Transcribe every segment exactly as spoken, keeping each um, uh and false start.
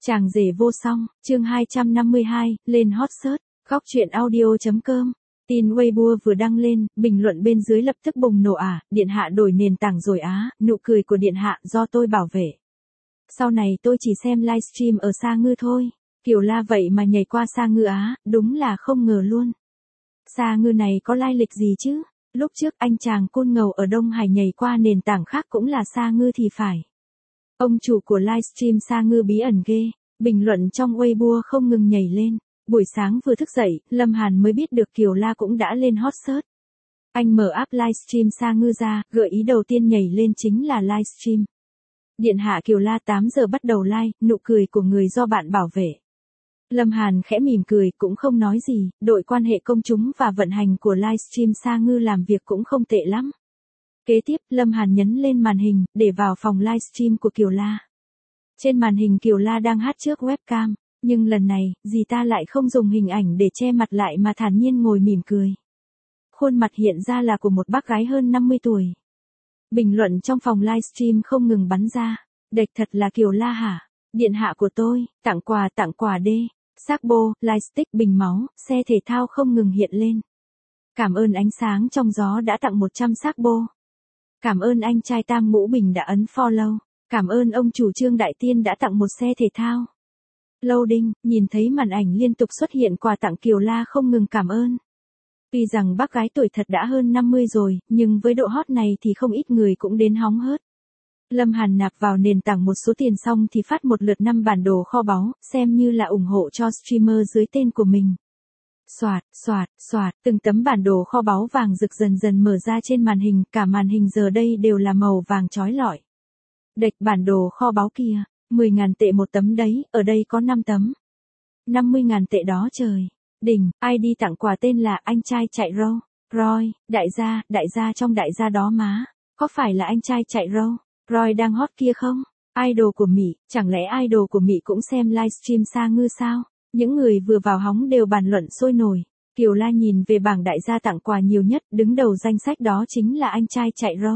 Chàng rể vô song, chương hai trăm năm mươi hai, lên hot search, góc truyện audio chấm com. Tin Weibo vừa đăng lên, bình luận bên dưới lập tức bùng nổ à, điện hạ đổi nền tảng rồi á, nụ cười của điện hạ do tôi bảo vệ. Sau này tôi chỉ xem livestream ở Sa Ngư thôi, Kiều La vậy mà nhảy qua Sa Ngư á, đúng là không ngờ luôn. Sa Ngư này có lai lịch gì chứ? Lúc trước anh chàng côn ngầu ở Đông Hải nhảy qua nền tảng khác cũng là Sa Ngư thì phải. Ông chủ của livestream Sa Ngư bí ẩn ghê, bình luận trong Weibo không ngừng nhảy lên. Buổi sáng vừa thức dậy, Lâm Hàn mới biết được Kiều La cũng đã lên hot search. Anh mở app livestream Sa Ngư ra, gợi ý đầu tiên nhảy lên chính là livestream. Điện hạ Kiều La tám giờ bắt đầu live, nụ cười của người do bạn bảo vệ. Lâm Hàn khẽ mỉm cười, cũng không nói gì, đội quan hệ công chúng và vận hành của livestream Sa Ngư làm việc cũng không tệ lắm. Kế tiếp, Lâm Hàn nhấn lên màn hình, để vào phòng livestream của Kiều La. Trên màn hình Kiều La đang hát trước webcam, nhưng lần này, dì ta lại không dùng hình ảnh để che mặt lại mà thản nhiên ngồi mỉm cười. Khuôn mặt hiện ra là của một bác gái hơn năm mươi tuổi. Bình luận trong phòng livestream không ngừng bắn ra, đệch thật là Kiều La hả? Điện hạ của tôi, tặng quà tặng quà đê, xác bô, lightstick, bình máu, xe thể thao không ngừng hiện lên. Cảm ơn ánh sáng trong gió đã tặng một trăm xác bô. Cảm ơn anh trai Tam Ngũ Bình đã ấn follow. Cảm ơn ông chủ Trương Đại Tiên đã tặng một xe thể thao. Loading, nhìn thấy màn ảnh liên tục xuất hiện quà tặng Kiều La không ngừng cảm ơn. Tuy rằng bác gái tuổi thật đã hơn năm mươi rồi, nhưng với độ hot này thì không ít người cũng đến hóng hớt. Lâm Hàn nạp vào nền tảng một số tiền xong thì phát một lượt năm bản đồ kho báu, xem như là ủng hộ cho streamer dưới tên của mình. Soạt, soạt, soạt, từng tấm bản đồ kho báu vàng rực dần dần mở ra trên màn hình, cả màn hình giờ đây đều là màu vàng chói lọi. Đệch bản đồ kho báu kia, mười ngàn tệ một tấm đấy, ở đây có năm tấm. năm mươi ngàn tệ đó trời. Đỉnh, ai đi tặng quà tên là anh trai chạy râu. Roy, đại gia, đại gia trong đại gia đó má. Có phải là anh trai chạy râu? Roy đang hot kia không? Idol của Mỹ, chẳng lẽ idol của Mỹ cũng xem livestream Sa Ngư sao? Những người vừa vào hóng đều bàn luận sôi nổi. Kiều La nhìn về bảng đại gia tặng quà nhiều nhất, đứng đầu danh sách đó chính là anh trai chạy râu.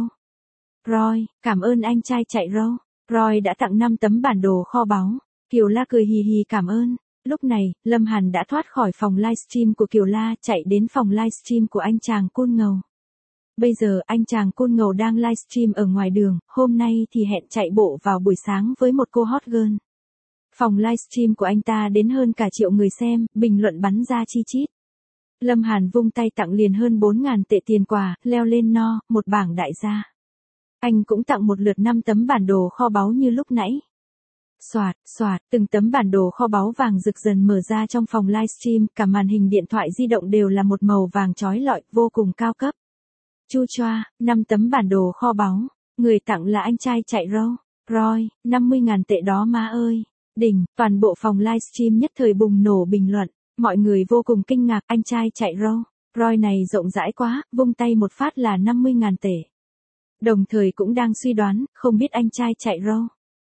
Roy, cảm ơn anh trai chạy râu. Roy đã tặng năm tấm bản đồ kho báu. Kiều La cười hì hì cảm ơn. Lúc này, Lâm Hàn đã thoát khỏi phòng livestream của Kiều La, chạy đến phòng livestream của anh chàng côn ngầu. Bây giờ anh chàng côn ngầu đang livestream ở ngoài đường, hôm nay thì hẹn chạy bộ vào buổi sáng với một cô hot girl. Phòng livestream của anh ta đến hơn cả triệu người xem, bình luận bắn ra chi chít. Lâm Hàn vung tay tặng liền hơn bốn ngàn tệ tiền quà, leo lên no, một bảng đại gia. Anh cũng tặng một lượt năm tấm bản đồ kho báu như lúc nãy. Soạt, soạt, từng tấm bản đồ kho báu vàng rực dần mở ra trong phòng livestream, cả màn hình điện thoại di động đều là một màu vàng chói lọi, vô cùng cao cấp. Chu choa, năm tấm bản đồ kho báu, người tặng là anh trai chạy râu. Roy, năm mươi ngàn tệ đó má ơi. Đỉnh, toàn bộ phòng livestream nhất thời bùng nổ bình luận, mọi người vô cùng kinh ngạc, anh trai chạy râu. Roy này rộng rãi quá, vung tay một phát là năm mươi ngàn tệ. Đồng thời cũng đang suy đoán, không biết anh trai chạy râu.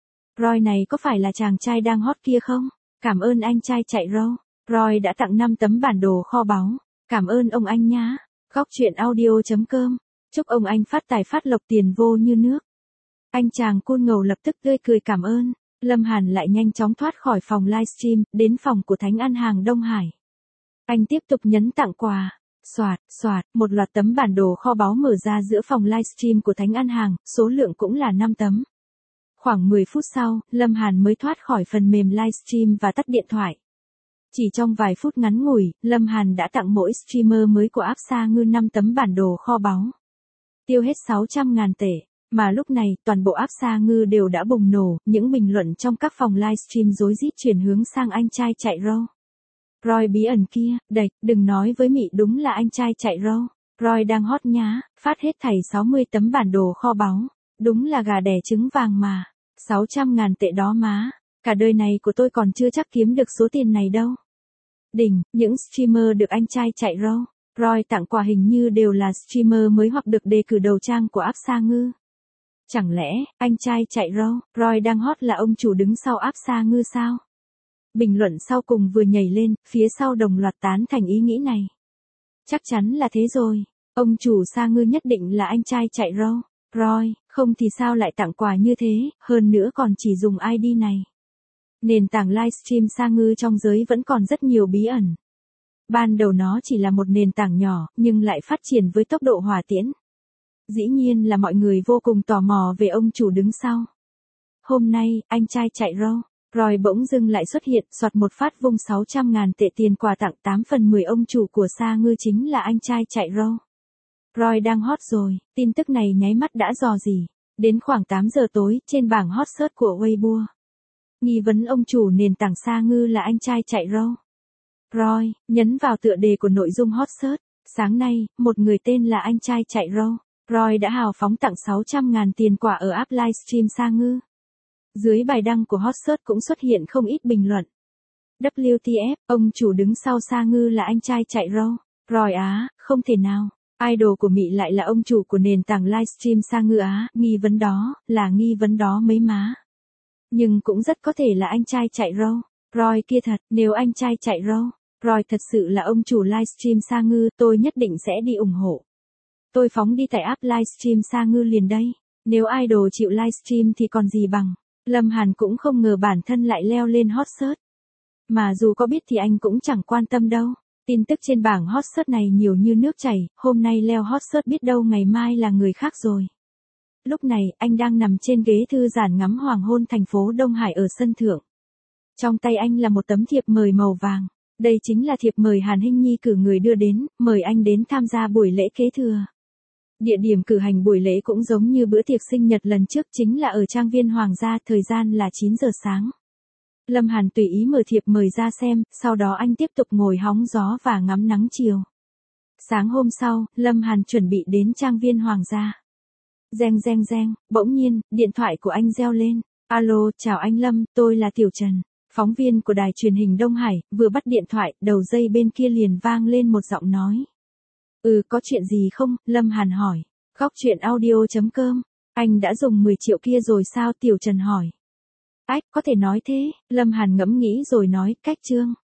Roy này có phải là chàng trai đang hot kia không? Cảm ơn anh trai chạy râu. Roy đã tặng năm tấm bản đồ kho báu. Cảm ơn ông anh nhá. Góc truyện audio chấm com. Chúc ông anh phát tài phát lộc tiền vô như nước. Anh chàng côn ngầu lập tức tươi cười cảm ơn. Lâm Hàn lại nhanh chóng thoát khỏi phòng livestream, đến phòng của Thánh Ăn Hàng Đông Hải. Anh tiếp tục nhấn tặng quà. Soạt, soạt, một loạt tấm bản đồ kho báu mở ra giữa phòng livestream của Thánh Ăn Hàng, số lượng cũng là năm tấm. Khoảng mười phút sau, Lâm Hàn mới thoát khỏi phần mềm livestream và tắt điện thoại. Chỉ trong vài phút ngắn ngủi, Lâm Hàn đã tặng mỗi streamer mới của app Sa Ngư năm tấm bản đồ kho báu. Tiêu hết sáu trăm ngàn tệ. Mà lúc này, toàn bộ app Sa Ngư đều đã bùng nổ, những bình luận trong các phòng livestream rối rít chuyển hướng sang anh trai chạy râu. Roy bí ẩn kia, đệch, đừng nói với Mỹ đúng là anh trai chạy râu. Roy đang hot nhá, phát hết thảy sáu mươi tấm bản đồ kho báu. Đúng là gà đẻ trứng vàng mà. sáu trăm ngàn tệ đó má. Cả đời này của tôi còn chưa chắc kiếm được số tiền này đâu. Đỉnh, những streamer được anh trai chạy râu. Roy tặng quà hình như đều là streamer mới hoặc được đề cử đầu trang của app Sa Ngư. Chẳng lẽ, anh trai chạy râu, Roy đang hot là ông chủ đứng sau app Sa Ngư sao? Bình luận sau cùng vừa nhảy lên, phía sau đồng loạt tán thành ý nghĩ này. Chắc chắn là thế rồi, ông chủ Sa Ngư nhất định là anh trai chạy râu. Roy, không thì sao lại tặng quà như thế, hơn nữa còn chỉ dùng i đê này. Nền tảng livestream Sa Ngư trong giới vẫn còn rất nhiều bí ẩn. Ban đầu nó chỉ là một nền tảng nhỏ, nhưng lại phát triển với tốc độ hỏa tiễn. Dĩ nhiên là mọi người vô cùng tò mò về ông chủ đứng sau. Hôm nay, anh trai chạy râu, Roy bỗng dưng lại xuất hiện, soạt một phát vung sáu trăm ngàn tệ tiền quà tặng tám phần mười ông chủ của Sa Ngư chính là anh trai chạy râu. Roy đang hot rồi, tin tức này nháy mắt đã dò dỉ. Đến khoảng tám giờ tối, trên bảng hot search của Weibo. Nghi vấn ông chủ nền tảng Sa Ngư là anh trai chạy râu. Roy, nhấn vào tựa đề của nội dung hot search. Sáng nay, một người tên là anh trai chạy râu. Roy đã hào phóng tặng sáu trăm ngàn tiền quà ở app livestream Sa Ngư. Dưới bài đăng của hot search cũng xuất hiện không ít bình luận. vê kép tê ép, ông chủ đứng sau Sa Ngư là anh trai chạy râu. Roy á, không thể nào. Idol của Mị lại là ông chủ của nền tảng livestream Sa Ngư á, nghi vấn đó, là nghi vấn đó mấy má. Nhưng cũng rất có thể là anh trai chạy râu. Roy kia thật, nếu anh trai chạy râu, Roy thật sự là ông chủ livestream Sa Ngư, tôi nhất định sẽ đi ủng hộ. Tôi phóng đi tải app livestream Sa Ngư liền đây. Nếu idol chịu livestream thì còn gì bằng. Lâm Hàn cũng không ngờ bản thân lại leo lên hot search. Mà dù có biết thì anh cũng chẳng quan tâm đâu. Tin tức trên bảng hot search này nhiều như nước chảy, hôm nay leo hot search biết đâu ngày mai là người khác rồi. Lúc này, anh đang nằm trên ghế thư giãn ngắm hoàng hôn thành phố Đông Hải ở sân thượng. Trong tay anh là một tấm thiệp mời màu vàng. Đây chính là thiệp mời Hàn Hinh Nhi cử người đưa đến, mời anh đến tham gia buổi lễ kế thừa. Địa điểm cử hành buổi lễ cũng giống như bữa tiệc sinh nhật lần trước, chính là ở trang viên Hoàng gia, thời gian là chín giờ sáng. Lâm Hàn tùy ý mở thiệp mời ra xem, sau đó anh tiếp tục ngồi hóng gió và ngắm nắng chiều. Sáng hôm sau, Lâm Hàn chuẩn bị đến trang viên Hoàng gia. Reng reng reng, bỗng nhiên, điện thoại của anh reo lên. Alo, chào anh Lâm, tôi là Tiểu Trần, phóng viên của đài truyền hình Đông Hải, vừa bắt điện thoại, đầu dây bên kia liền vang lên một giọng nói. Ừ, có chuyện gì không? Lâm Hàn hỏi. Góc chuyện audio chấm com. Anh đã dùng mười triệu kia rồi sao? Tiểu Trần hỏi. Ách, có thể nói thế. Lâm Hàn ngẫm nghĩ rồi nói, cách chương.